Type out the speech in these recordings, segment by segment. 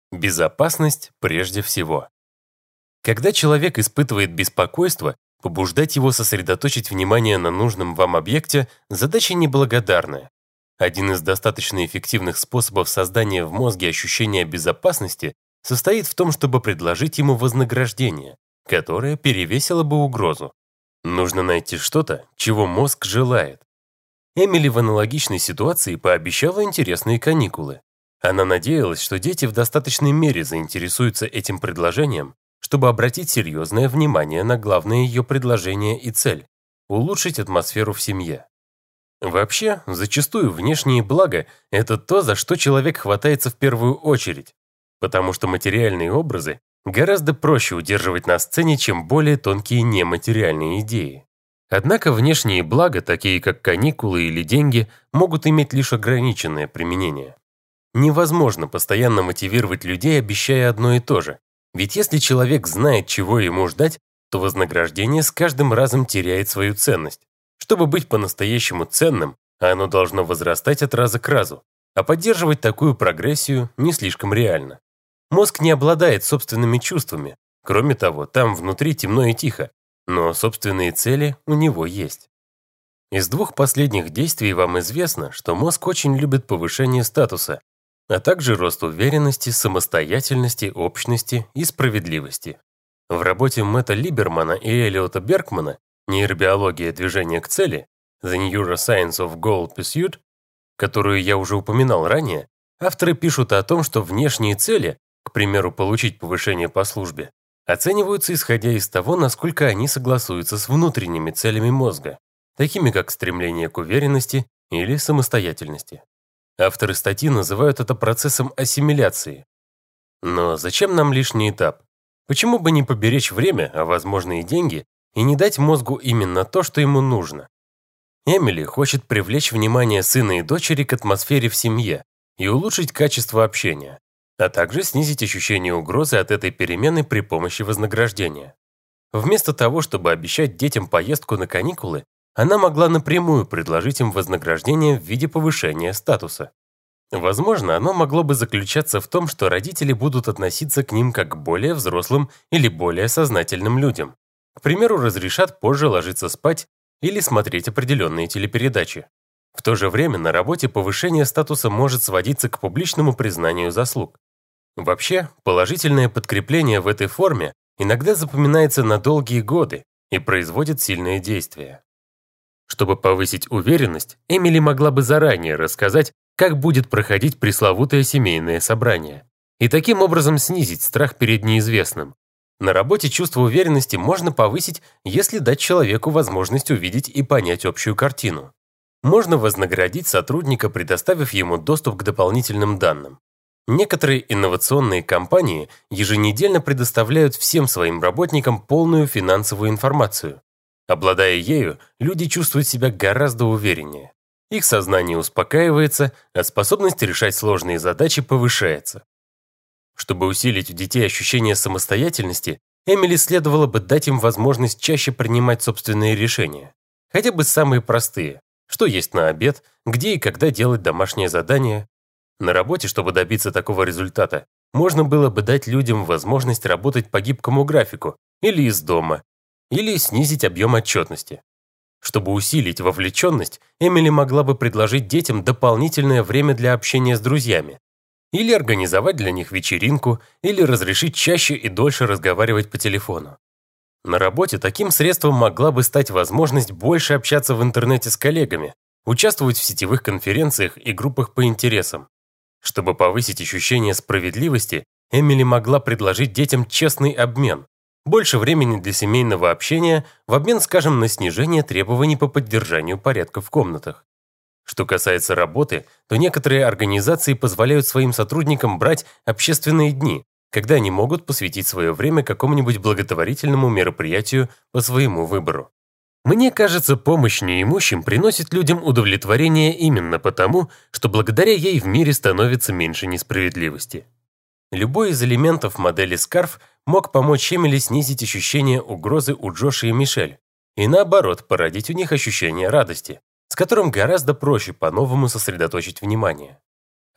Безопасность прежде всего. Когда человек испытывает беспокойство, побуждать его сосредоточить внимание на нужном вам объекте – задача неблагодарная. Один из достаточно эффективных способов создания в мозге ощущения безопасности состоит в том, чтобы предложить ему вознаграждение, которое перевесило бы угрозу. Нужно найти что-то, чего мозг желает. Эмили в аналогичной ситуации пообещала интересные каникулы. Она надеялась, что дети в достаточной мере заинтересуются этим предложением, чтобы обратить серьезное внимание на главное ее предложение и цель – улучшить атмосферу в семье. Вообще, зачастую внешние блага – это то, за что человек хватается в первую очередь, потому что материальные образы гораздо проще удерживать на сцене, чем более тонкие нематериальные идеи. Однако внешние блага, такие как каникулы или деньги, могут иметь лишь ограниченное применение. Невозможно постоянно мотивировать людей, обещая одно и то же. Ведь если человек знает, чего ему ждать, то вознаграждение с каждым разом теряет свою ценность. Чтобы быть по-настоящему ценным, оно должно возрастать от раза к разу, а поддерживать такую прогрессию не слишком реально. Мозг не обладает собственными чувствами. Кроме того, там внутри темно и тихо, но собственные цели у него есть. Из двух последних действий вам известно, что мозг очень любит повышение статуса, а также рост уверенности, самостоятельности, общности и справедливости. В работе Мэтта Либермана и Элиота Беркмана «Нейробиология движения к цели» The Neuroscience of Goal Pursuit, которую я уже упоминал ранее, авторы пишут о том, что внешние цели, к примеру, получить повышение по службе, оцениваются исходя из того, насколько они согласуются с внутренними целями мозга, такими как стремление к уверенности или самостоятельности. Авторы статьи называют это процессом ассимиляции. Но зачем нам лишний этап? Почему бы не поберечь время, а возможно и деньги, и не дать мозгу именно то, что ему нужно? Эмили хочет привлечь внимание сына и дочери к атмосфере в семье и улучшить качество общения, а также снизить ощущение угрозы от этой перемены при помощи вознаграждения. Вместо того, чтобы обещать детям поездку на каникулы, она могла напрямую предложить им вознаграждение в виде повышения статуса. Возможно, оно могло бы заключаться в том, что родители будут относиться к ним как к более взрослым или более сознательным людям. К примеру, разрешат позже ложиться спать или смотреть определенные телепередачи. В то же время на работе повышение статуса может сводиться к публичному признанию заслуг. Вообще, положительное подкрепление в этой форме иногда запоминается на долгие годы и производит сильное действие. Чтобы повысить уверенность, Эмили могла бы заранее рассказать, как будет проходить пресловутое семейное собрание, и таким образом снизить страх перед неизвестным. На работе чувство уверенности можно повысить, если дать человеку возможность увидеть и понять общую картину. Можно вознаградить сотрудника, предоставив ему доступ к дополнительным данным. Некоторые инновационные компании еженедельно предоставляют всем своим работникам полную финансовую информацию. Обладая ею, люди чувствуют себя гораздо увереннее. Их сознание успокаивается, а способность решать сложные задачи повышается. Чтобы усилить у детей ощущение самостоятельности, Эмили следовало бы дать им возможность чаще принимать собственные решения. Хотя бы самые простые. Что есть на обед, где и когда делать домашнее задание. На работе, чтобы добиться такого результата, можно было бы дать людям возможность работать по гибкому графику или из дома, или снизить объем отчетности. Чтобы усилить вовлеченность, Эмили могла бы предложить детям дополнительное время для общения с друзьями, или организовать для них вечеринку, или разрешить чаще и дольше разговаривать по телефону. На работе таким средством могла бы стать возможность больше общаться в интернете с коллегами, участвовать в сетевых конференциях и группах по интересам. Чтобы повысить ощущение справедливости, Эмили могла предложить детям честный обмен. Больше времени для семейного общения в обмен, скажем, на снижение требований по поддержанию порядка в комнатах. Что касается работы, то некоторые организации позволяют своим сотрудникам брать общественные дни, когда они могут посвятить свое время какому-нибудь благотворительному мероприятию по своему выбору. Мне кажется, помощь неимущим приносит людям удовлетворение именно потому, что благодаря ей в мире становится меньше несправедливости. Любой из элементов модели Скарф мог помочь Эмили снизить ощущение угрозы у Джоша и Мишель, и наоборот, породить у них ощущение радости, с которым гораздо проще по-новому сосредоточить внимание.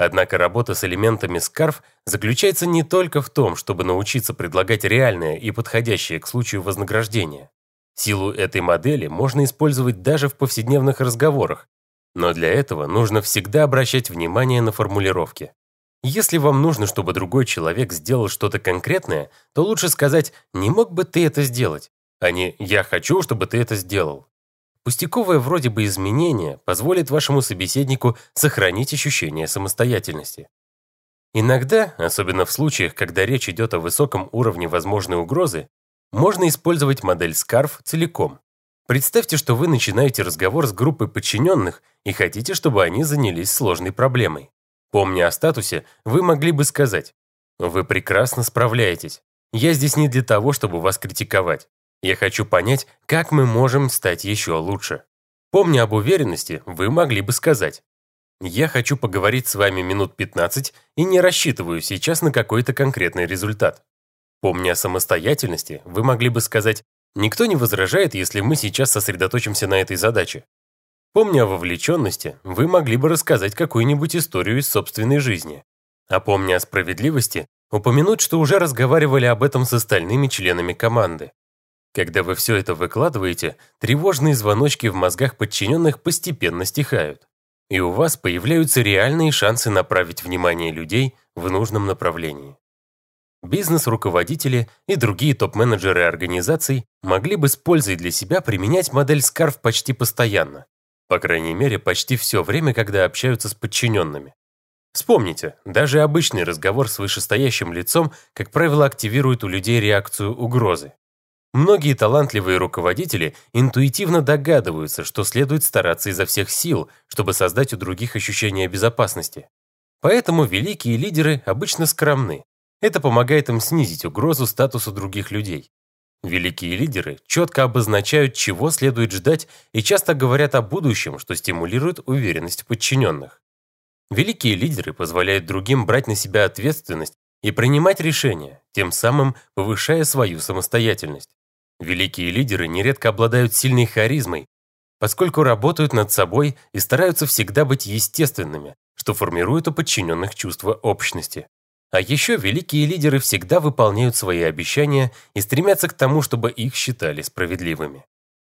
Однако работа с элементами SCARF заключается не только в том, чтобы научиться предлагать реальное и подходящее к случаю вознаграждение. Силу этой модели можно использовать даже в повседневных разговорах, но для этого нужно всегда обращать внимание на формулировки. Если вам нужно, чтобы другой человек сделал что-то конкретное, то лучше сказать «не мог бы ты это сделать», а не «я хочу, чтобы ты это сделал». Пустяковое вроде бы изменение позволит вашему собеседнику сохранить ощущение самостоятельности. Иногда, особенно в случаях, когда речь идет о высоком уровне возможной угрозы, можно использовать модель SCARF целиком. Представьте, что вы начинаете разговор с группой подчиненных и хотите, чтобы они занялись сложной проблемой. Помня о статусе, вы могли бы сказать: «Вы прекрасно справляетесь. Я здесь не для того, чтобы вас критиковать. Я хочу понять, как мы можем стать еще лучше». Помня об уверенности, вы могли бы сказать: «Я хочу поговорить с вами минут 15 и не рассчитываю сейчас на какой-то конкретный результат». Помня о самостоятельности, вы могли бы сказать: «Никто не возражает, если мы сейчас сосредоточимся на этой задаче». Помня о вовлеченности, вы могли бы рассказать какую-нибудь историю из собственной жизни. А помня о справедливости, упомянуть, что уже разговаривали об этом с остальными членами команды. Когда вы все это выкладываете, тревожные звоночки в мозгах подчиненных постепенно стихают, и у вас появляются реальные шансы направить внимание людей в нужном направлении. Бизнес-руководители и другие топ-менеджеры организаций могли бы с пользой для себя применять модель SCARF почти постоянно. По крайней мере, почти все время, когда общаются с подчиненными. Вспомните, даже обычный разговор с вышестоящим лицом, как правило, активирует у людей реакцию угрозы. Многие талантливые руководители интуитивно догадываются, что следует стараться изо всех сил, чтобы создать у других ощущение безопасности. Поэтому великие лидеры обычно скромны. Это помогает им снизить угрозу статусу других людей. Великие лидеры четко обозначают, чего следует ждать, и часто говорят о будущем, что стимулирует уверенность подчиненных. Великие лидеры позволяют другим брать на себя ответственность и принимать решения, тем самым повышая свою самостоятельность. Великие лидеры нередко обладают сильной харизмой, поскольку работают над собой и стараются всегда быть естественными, что формирует у подчиненных чувство общности. А еще великие лидеры всегда выполняют свои обещания и стремятся к тому, чтобы их считали справедливыми.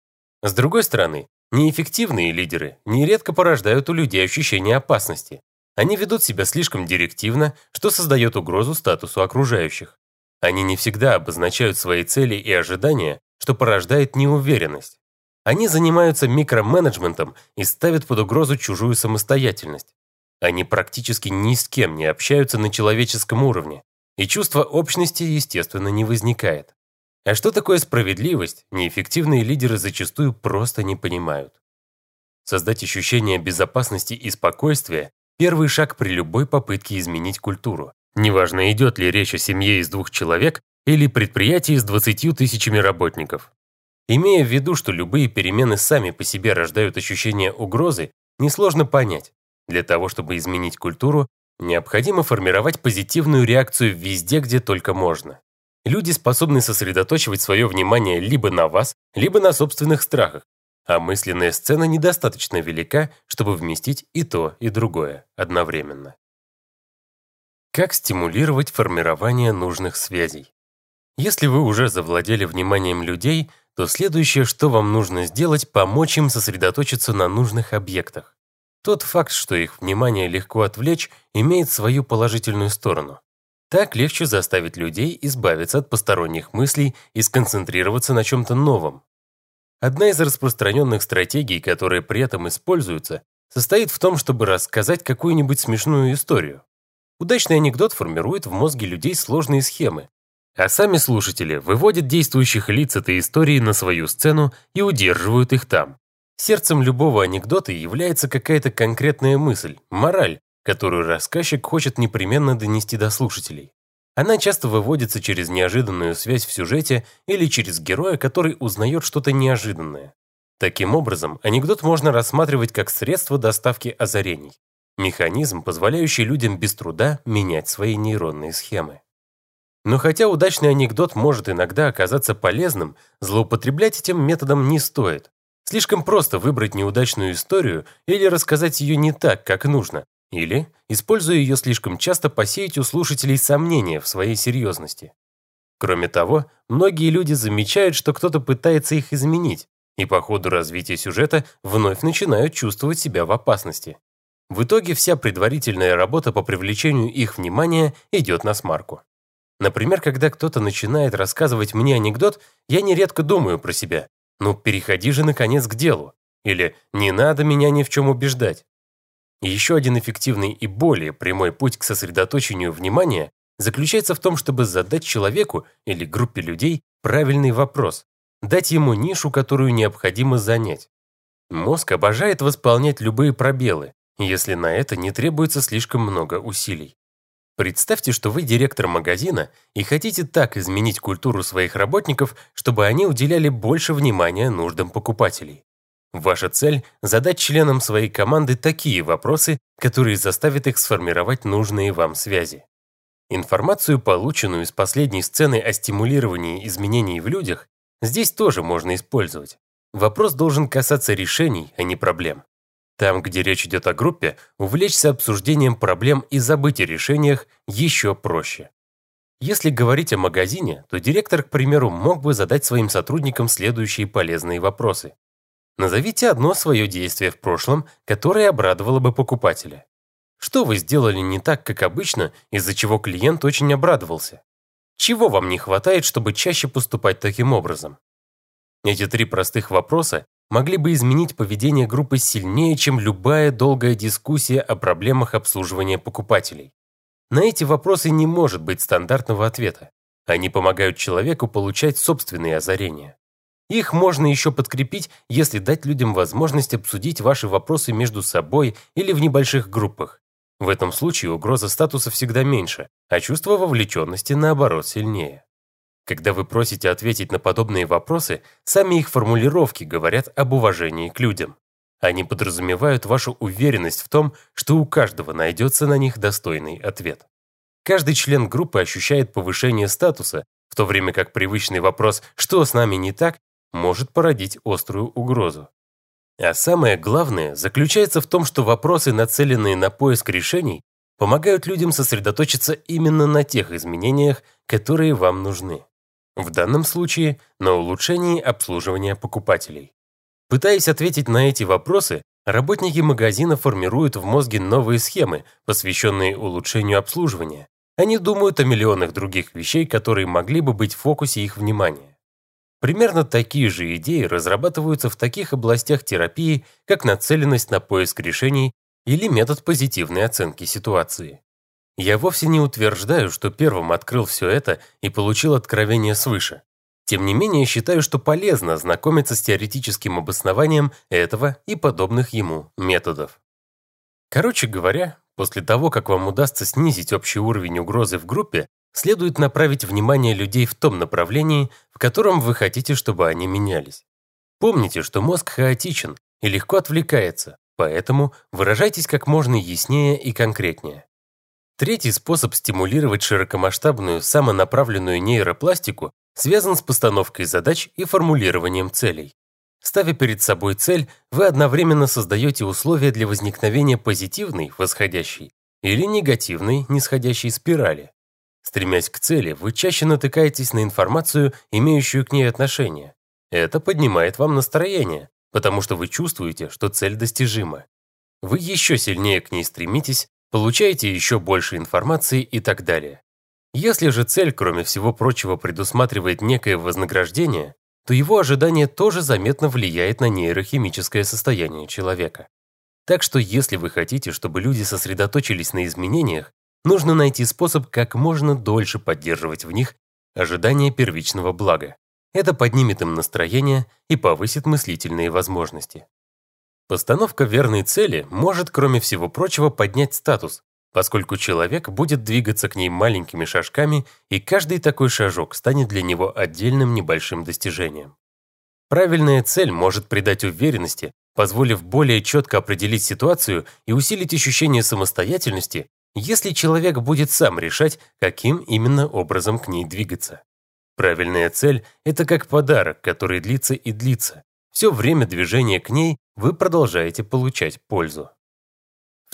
С другой стороны, неэффективные лидеры нередко порождают у людей ощущение опасности. Они ведут себя слишком директивно, что создает угрозу статусу окружающих. Они не всегда обозначают свои цели и ожидания, что порождает неуверенность. Они занимаются микроменеджментом и ставят под угрозу чужую самостоятельность. Они практически ни с кем не общаются на человеческом уровне, и чувство общности, естественно, не возникает. А что такое справедливость, неэффективные лидеры зачастую просто не понимают. Создать ощущение безопасности и спокойствия – первый шаг при любой попытке изменить культуру. Неважно, идет ли речь о семье из 2 человек или предприятии с 20 тысячами работников. Имея в виду, что любые перемены сами по себе рождают ощущение угрозы, несложно понять. Для того, чтобы изменить культуру, необходимо формировать позитивную реакцию везде, где только можно. Люди способны сосредотачивать свое внимание либо на вас, либо на собственных страхах, а мысленная сцена недостаточно велика, чтобы вместить и то, и другое одновременно. Как стимулировать формирование нужных связей? Если вы уже завладели вниманием людей, то следующее, что вам нужно сделать, помочь им сосредоточиться на нужных объектах. Тот факт, что их внимание легко отвлечь, имеет свою положительную сторону. Так легче заставить людей избавиться от посторонних мыслей и сконцентрироваться на чем-то новом. Одна из распространенных стратегий, которые при этом используются, состоит в том, чтобы рассказать какую-нибудь смешную историю. Удачный анекдот формирует в мозге людей сложные схемы, а сами слушатели выводят действующих лиц этой истории на свою сцену и удерживают их там. Сердцем любого анекдота является какая-то конкретная мысль, мораль, которую рассказчик хочет непременно донести до слушателей. Она часто выводится через неожиданную связь в сюжете или через героя, который узнает что-то неожиданное. Таким образом, анекдот можно рассматривать как средство доставки озарений, механизм, позволяющий людям без труда менять свои нейронные схемы. Но хотя удачный анекдот может иногда оказаться полезным, злоупотреблять этим методом не стоит. Слишком просто выбрать неудачную историю или рассказать ее не так, как нужно, Или, используя ее слишком часто, посеять у слушателей сомнения в своей серьезности. Кроме того, многие люди замечают, что кто-то пытается их изменить, и по ходу развития сюжета вновь начинают чувствовать себя в опасности. В итоге вся предварительная работа по привлечению их внимания идет насмарку. Например, когда кто-то начинает рассказывать мне анекдот, я нередко думаю про себя: «Ну, переходи же, наконец, к делу», или «Не надо меня ни в чем убеждать». Еще один эффективный и более прямой путь к сосредоточению внимания заключается в том, чтобы задать человеку или группе людей правильный вопрос, дать ему нишу, которую необходимо занять. Мозг обожает восполнять любые пробелы, если на это не требуется слишком много усилий. Представьте, что вы директор магазина и хотите так изменить культуру своих работников, чтобы они уделяли больше внимания нуждам покупателей. Ваша цель – задать членам своей команды такие вопросы, которые заставят их сформировать нужные вам связи. Информацию, полученную из последней сцены о стимулировании изменений в людях, здесь тоже можно использовать. Вопрос должен касаться решений, а не проблем. Там, где речь идет о группе, увлечься обсуждением проблем и забыть о решениях еще проще. Если говорить о магазине, то директор, к примеру, мог бы задать своим сотрудникам следующие полезные вопросы. Назовите одно свое действие в прошлом, которое обрадовало бы покупателя. Что вы сделали не так, как обычно, из-за чего клиент очень обрадовался? Чего вам не хватает, чтобы чаще поступать таким образом? Эти 3 простых вопроса могли бы изменить поведение группы сильнее, чем любая долгая дискуссия о проблемах обслуживания покупателей. На эти вопросы не может быть стандартного ответа. Они помогают человеку получать собственные озарения. Их можно еще подкрепить, если дать людям возможность обсудить ваши вопросы между собой или в небольших группах. В этом случае угроза статуса всегда меньше, а чувство вовлеченности, наоборот, сильнее. Когда вы просите ответить на подобные вопросы, сами их формулировки говорят об уважении к людям. Они подразумевают вашу уверенность в том, что у каждого найдется на них достойный ответ. Каждый член группы ощущает повышение статуса, в то время как привычный вопрос «что с нами не так?» может породить острую угрозу. А самое главное заключается в том, что вопросы, нацеленные на поиск решений, помогают людям сосредоточиться именно на тех изменениях, которые вам нужны. В данном случае на улучшении обслуживания покупателей. Пытаясь ответить на эти вопросы, работники магазина формируют в мозге новые схемы, посвященные улучшению обслуживания. Они думают о миллионах других вещей, которые могли бы быть в фокусе их внимания. Примерно такие же идеи разрабатываются в таких областях терапии, как нацеленность на поиск решений или метод позитивной оценки ситуации. Я вовсе не утверждаю, что первым открыл все это и получил откровение свыше. Тем не менее, считаю, что полезно ознакомиться с теоретическим обоснованием этого и подобных ему методов. Короче говоря, после того, как вам удастся снизить общий уровень угрозы в группе, следует направить внимание людей в том направлении, в котором вы хотите, чтобы они менялись. Помните, что мозг хаотичен и легко отвлекается, поэтому выражайтесь как можно яснее и конкретнее. Третий способ стимулировать широкомасштабную самонаправленную нейропластику связан с постановкой задач и формулированием целей. Ставя перед собой цель, вы одновременно создаете условия для возникновения позитивной, восходящей, или негативной, нисходящей спирали. Стремясь к цели, вы чаще натыкаетесь на информацию, имеющую к ней отношение. Это поднимает вам настроение, потому что вы чувствуете, что цель достижима. Вы еще сильнее к ней стремитесь, получаете еще больше информации и так далее. Если же цель, кроме всего прочего, предусматривает некое вознаграждение, то его ожидание тоже заметно влияет на нейрохимическое состояние человека. Так что если вы хотите, чтобы люди сосредоточились на изменениях, нужно найти способ как можно дольше поддерживать в них ожидание первичного блага. Это поднимет им настроение и повысит мыслительные возможности. Постановка верной цели может, кроме всего прочего, поднять статус, поскольку человек будет двигаться к ней маленькими шажками, и каждый такой шажок станет для него отдельным небольшим достижением. Правильная цель может придать уверенности, позволив более четко определить ситуацию и усилить ощущение самостоятельности, если человек будет сам решать, каким именно образом к ней двигаться. Правильная цель – это как подарок, который длится и длится. Все время движения к ней вы продолжаете получать пользу. В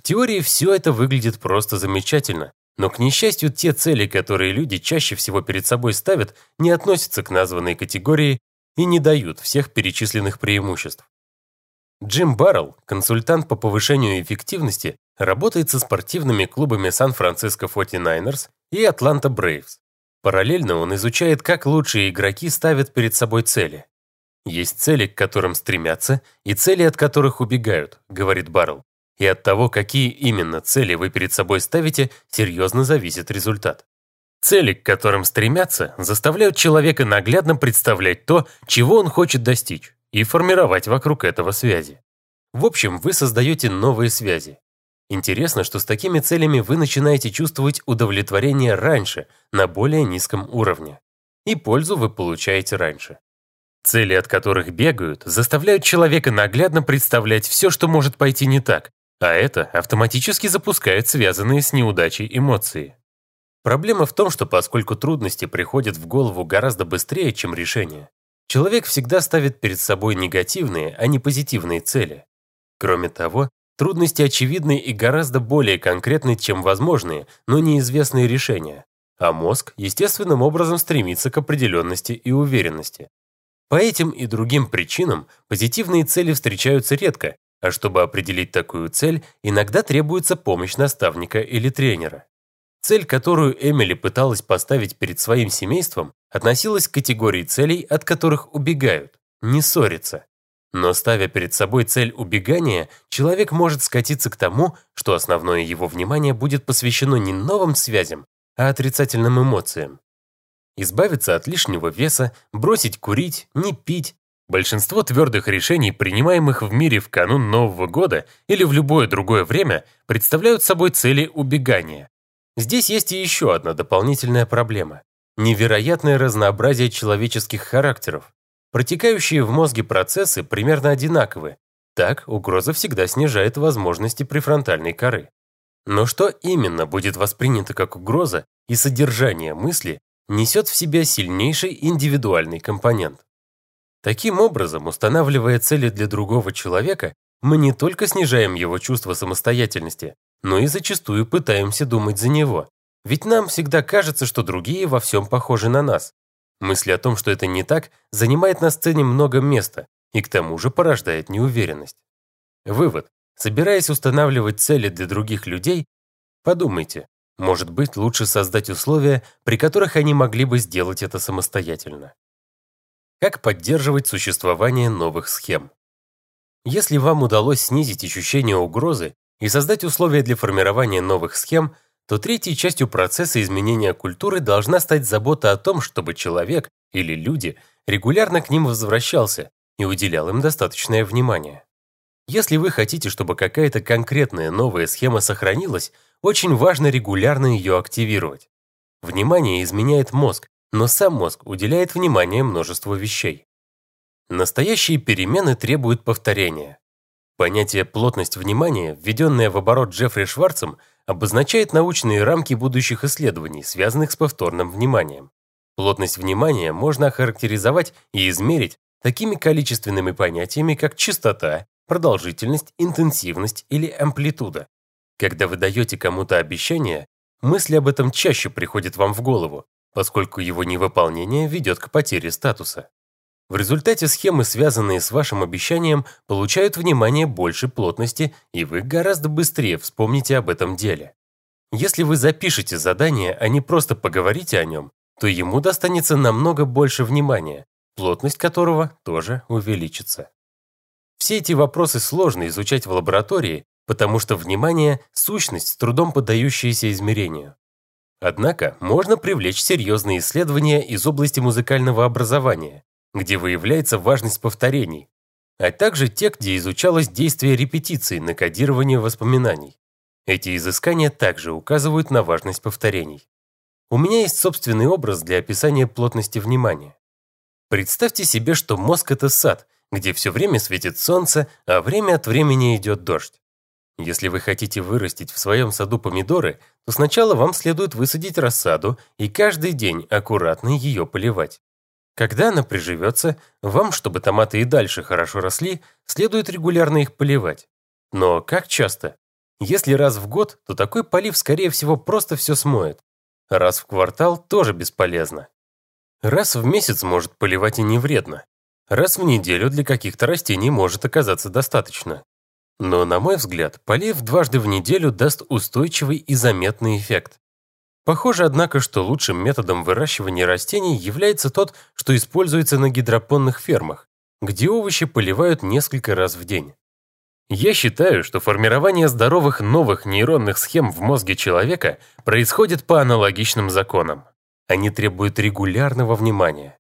теории все это выглядит просто замечательно, но, к несчастью, те цели, которые люди чаще всего перед собой ставят, не относятся к названной категории и не дают всех перечисленных преимуществ. Джим Баррелл, консультант по повышению эффективности, работает со спортивными клубами Сан-Франциско 49ers и Атланта Брейвс. Параллельно он изучает, как лучшие игроки ставят перед собой цели. «Есть цели, к которым стремятся, и цели, от которых убегают», — говорит Баррелл. «И от того, какие именно цели вы перед собой ставите, серьезно зависит результат». Цели, к которым стремятся, заставляют человека наглядно представлять то, чего он хочет достичь, и формировать вокруг этого связи. В общем, вы создаете новые связи. Интересно, что с такими целями вы начинаете чувствовать удовлетворение раньше, на более низком уровне. И пользу вы получаете раньше. Цели, от которых бегают, заставляют человека наглядно представлять все, что может пойти не так, а это автоматически запускает связанные с неудачей эмоции. Проблема в том, что поскольку трудности приходят в голову гораздо быстрее, чем решения, человек всегда ставит перед собой негативные, а не позитивные цели. Кроме того, трудности очевидны и гораздо более конкретны, чем возможные, но неизвестные решения, а мозг естественным образом стремится к определенности и уверенности. По этим и другим причинам позитивные цели встречаются редко, а чтобы определить такую цель, иногда требуется помощь наставника или тренера. Цель, которую Эмили пыталась поставить перед своим семейством, относилась к категории целей, от которых убегают, не ссориться. Но ставя перед собой цель убегания, человек может скатиться к тому, что основное его внимание будет посвящено не новым связям, а отрицательным эмоциям. Избавиться от лишнего веса, бросить курить, не пить. Большинство твердых решений, принимаемых в мире в канун Нового года или в любое другое время, представляют собой цели убегания. Здесь есть и еще одна дополнительная проблема. Невероятное разнообразие человеческих характеров. Протекающие в мозге процессы примерно одинаковы. Так, угроза всегда снижает возможности префронтальной коры. Но что именно будет воспринято как угроза и содержание мысли, несет в себе сильнейший индивидуальный компонент. Таким образом, устанавливая цели для другого человека, мы не только снижаем его чувство самостоятельности, но и зачастую пытаемся думать за него. Ведь нам всегда кажется, что другие во всем похожи на нас. Мысль о том, что это не так, занимает на сцене много места и к тому же порождает неуверенность. Вывод. Собираясь устанавливать цели для других людей, подумайте, может быть, лучше создать условия, при которых они могли бы сделать это самостоятельно. Как поддерживать существование новых схем? Если вам удалось снизить ощущение угрозы и создать условия для формирования новых схем, то третьей частью процесса изменения культуры должна стать забота о том, чтобы человек или люди регулярно к ним возвращался и уделял им достаточное внимание. Если вы хотите, чтобы какая-то конкретная новая схема сохранилась, очень важно регулярно ее активировать. Внимание изменяет мозг, но сам мозг уделяет внимание множеству вещей. Настоящие перемены требуют повторения. Понятие «плотность внимания», введенное в оборот Джеффри Шварцем, обозначает научные рамки будущих исследований, связанных с повторным вниманием. Плотность внимания можно охарактеризовать и измерить такими количественными понятиями, как частота, продолжительность, интенсивность или амплитуда. Когда вы даете кому-то обещание, мысли об этом чаще приходят вам в голову, поскольку его невыполнение ведет к потере статуса. В результате схемы, связанные с вашим обещанием, получают внимание большей плотности, и вы гораздо быстрее вспомните об этом деле. Если вы запишете задание, а не просто поговорите о нем, то ему достанется намного больше внимания, плотность которого тоже увеличится. Все эти вопросы сложно изучать в лаборатории, потому что внимание – сущность, с трудом поддающаяся измерению. Однако можно привлечь серьезные исследования из области музыкального образования, где выявляется важность повторений, а также те, где изучалось действие репетиции на кодирование воспоминаний. Эти изыскания также указывают на важность повторений. У меня есть собственный образ для описания плотности внимания. Представьте себе, что мозг – это сад, где все время светит солнце, а время от времени идет дождь. Если вы хотите вырастить в своем саду помидоры, то сначала вам следует высадить рассаду и каждый день аккуратно ее поливать. Когда она приживется, вам, чтобы томаты и дальше хорошо росли, следует регулярно их поливать. Но как часто? Если раз в год, то такой полив, скорее всего, просто все смоет. Раз в квартал тоже бесполезно. Раз в месяц может поливать и не вредно. Раз в неделю для каких-то растений может оказаться достаточно. Но, на мой взгляд, полив дважды в неделю даст устойчивый и заметный эффект. Похоже, однако, что лучшим методом выращивания растений является тот, что используется на гидропонных фермах, где овощи поливают несколько раз в день. Я считаю, что формирование здоровых новых нейронных схем в мозге человека происходит по аналогичным законам. Они требуют регулярного внимания.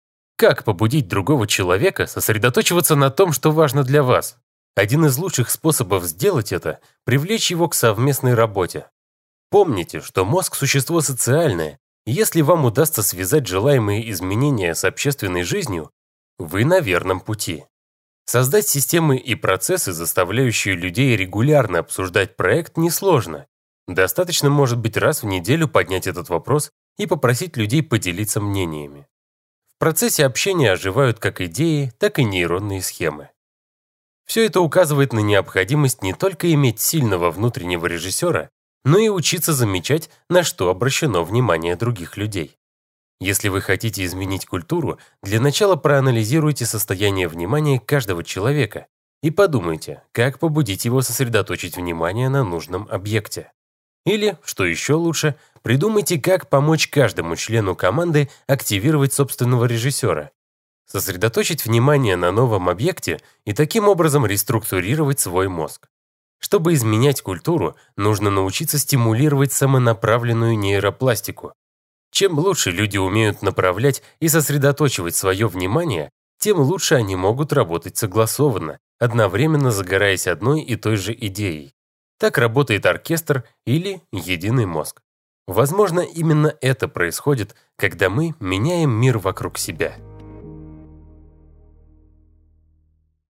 Как побудить другого человека сосредоточиваться на том, что важно для вас? Один из лучших способов сделать это – привлечь его к совместной работе. Помните, что мозг – существо социальное, и если вам удастся связать желаемые изменения с общественной жизнью, вы на верном пути. Создать системы и процессы, заставляющие людей регулярно обсуждать проект, несложно. Достаточно, может быть, раз в неделю поднять этот вопрос и попросить людей поделиться мнениями. В процессе общения оживают как идеи, так и нейронные схемы. Все это указывает на необходимость не только иметь сильного внутреннего режиссера, но и учиться замечать, на что обращено внимание других людей. Если вы хотите изменить культуру, для начала проанализируйте состояние внимания каждого человека и подумайте, как побудить его сосредоточить внимание на нужном объекте. Или, что еще лучше, придумайте, как помочь каждому члену команды активировать собственного режиссера, сосредоточить внимание на новом объекте и таким образом реструктурировать свой мозг. Чтобы изменять культуру, нужно научиться стимулировать самонаправленную нейропластику. Чем лучше люди умеют направлять и сосредоточивать свое внимание, тем лучше они могут работать согласованно, одновременно загораясь одной и той же идеей. Так работает оркестр или единый мозг. Возможно, именно это происходит, когда мы меняем мир вокруг себя.